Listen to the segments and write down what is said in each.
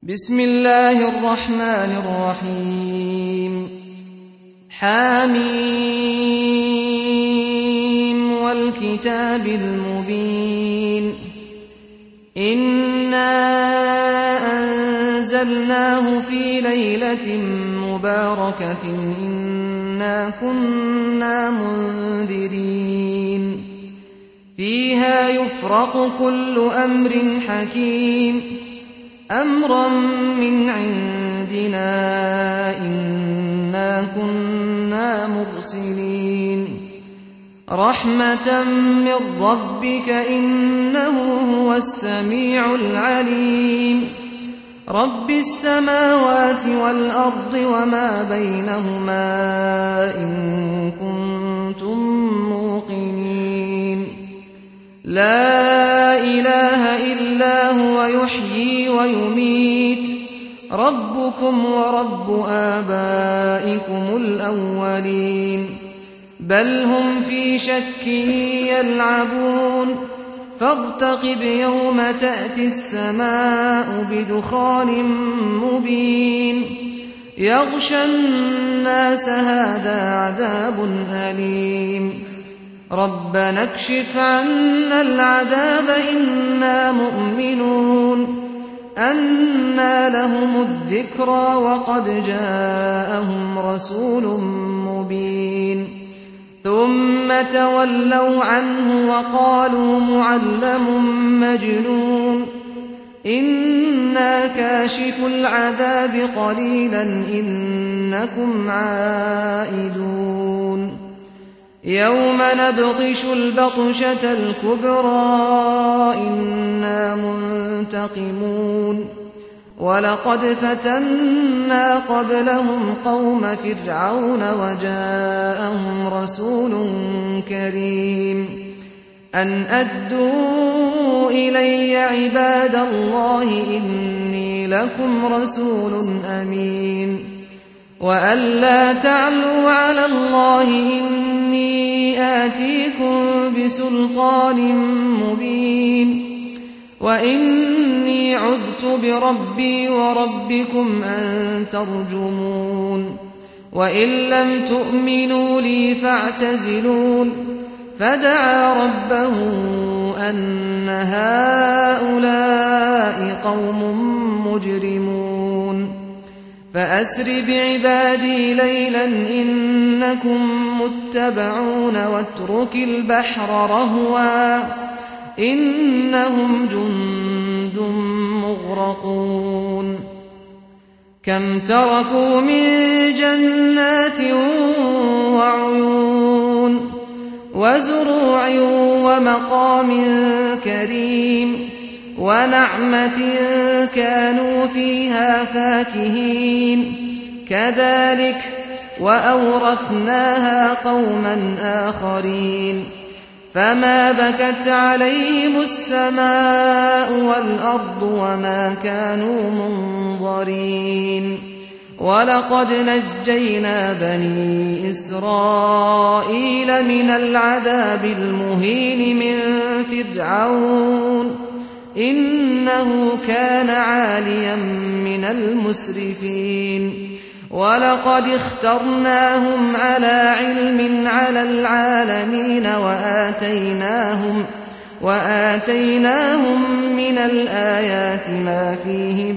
بسم الله الرحمن الرحيم حميم والكتاب المبين إنا أنزلناه في ليلة مباركة إنا كنا منذرين فيها يفرق كل أمر حكيم أمرا من عندنا إنا كنا مرسلين رحمة من ربك إنه هو السميع العليم رب السماوات والأرض وما بينهما إن كنتم موقنين لا إله إلا هو يحيي ويميت ربكم ورب آبائكم الأولين بل هم في شك يلعبون فارتقب يوم تأتي السماء بدخان مبين يغشى الناس هذا عذاب أليم ربنا اكشف عنا العذاب إنا مؤمنون أنى لهم الذكرى وقد جاءهم رسول مبين ثم تولوا عنه وقالوا معلم مجنون إنا كاشف العذاب قليلا إنكم عائدون يوم نبطش البطشة الكبرى إنا منتقمون ولقد فتنا قبلهم قوم فرعون وجاءهم رسول كريم أن أدوا إلي عباد الله إني لكم رسول أمين وأن لا تعلوا على الله إني آتيكم بسلطان مبين وإني عذت بربي وربكم أن ترجمون وإن لم تؤمنوا لي فاعتزلون فدعا ربه أن هؤلاء قوم مجرمون فأسر بعبادي ليلا إنكم متبعون واترك البحر رهوا إنهم جند مغرقون كم تركوا من جنات وعيون وزروع ومقام كريم ونعمة كانوا فيها فاكهين كذلك وأورثناها قوما آخرين فما بكت عليهم السماء والأرض وما كانوا منظرين ولقد نجينا بني إسرائيل من العذاب المهين من فرعون إنه كان عاليا من المسرفين ولقد اخترناهم على علم على العالمين وآتيناهم من الآيات ما فيه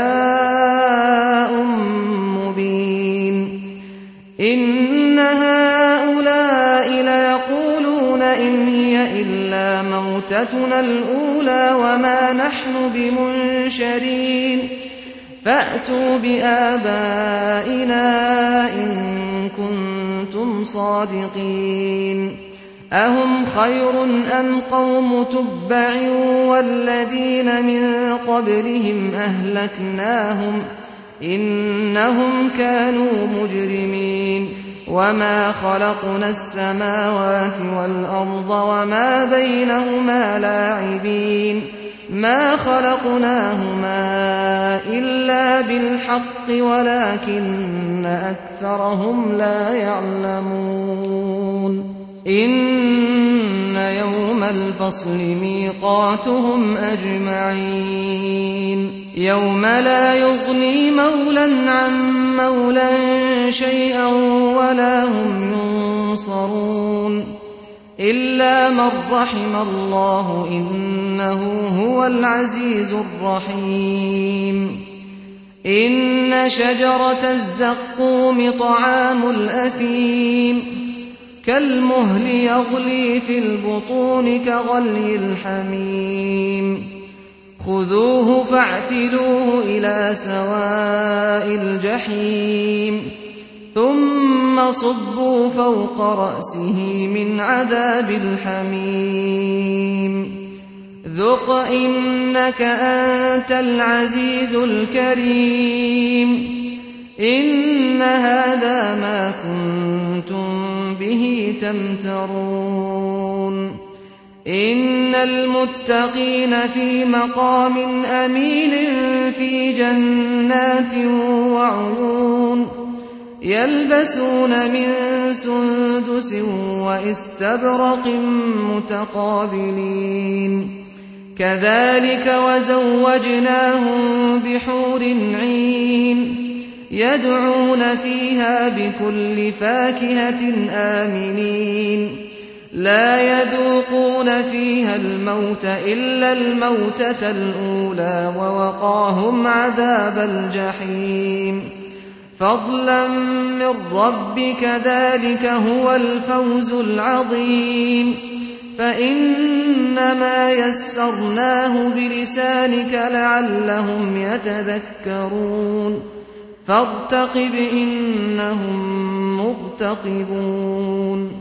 بلاء مبين إن هؤلاء ليقولون إن هي إلا موتتنا الأولى وما نحن بمنشرين فأتوا بآبائنا إن كنتم صادقين أهم خير أم قوم تبع والذين من قبلهم أهلكناهم إنهم كانوا مجرمين وما خلقنا السماوات والأرض وما بينهما لاعبين ما خلقناهما إلا بالحق ولكن أكثرهم لا يعلمون إن يوم الفصل ميقاتهم أجمعين يوم لا يغني مولى عن مولى شيئا ولا هم ينصرون إلا من رحم الله إنه هو العزيز الرحيم إن شجرة الزقوم طعام الأثيم كالمهل يغلي في البطون كغلي الحميم خذوه فاعتلوه إلى سواء الجحيم ثم صبوا فوق رأسه من عذاب الحميم ذق إنك أنت العزيز الكريم إن هذا ما كنتم به تمترون إن المتقين في مقام أمين في جنات وعيون يلبسون من سندس واستبرق متقابلين كذلك وزوجناهم بحور عين يدعون فيها بكل فاكهة آمنين لا يذوقون فيها الموت إلا الموتة الأولى ووقاهم عذاب الجحيم فضلا من ربك ذلك هو الفوز العظيم فإنما يسرناه بلسانك لعلهم يتذكرون فارتقب إنهم مرتقبون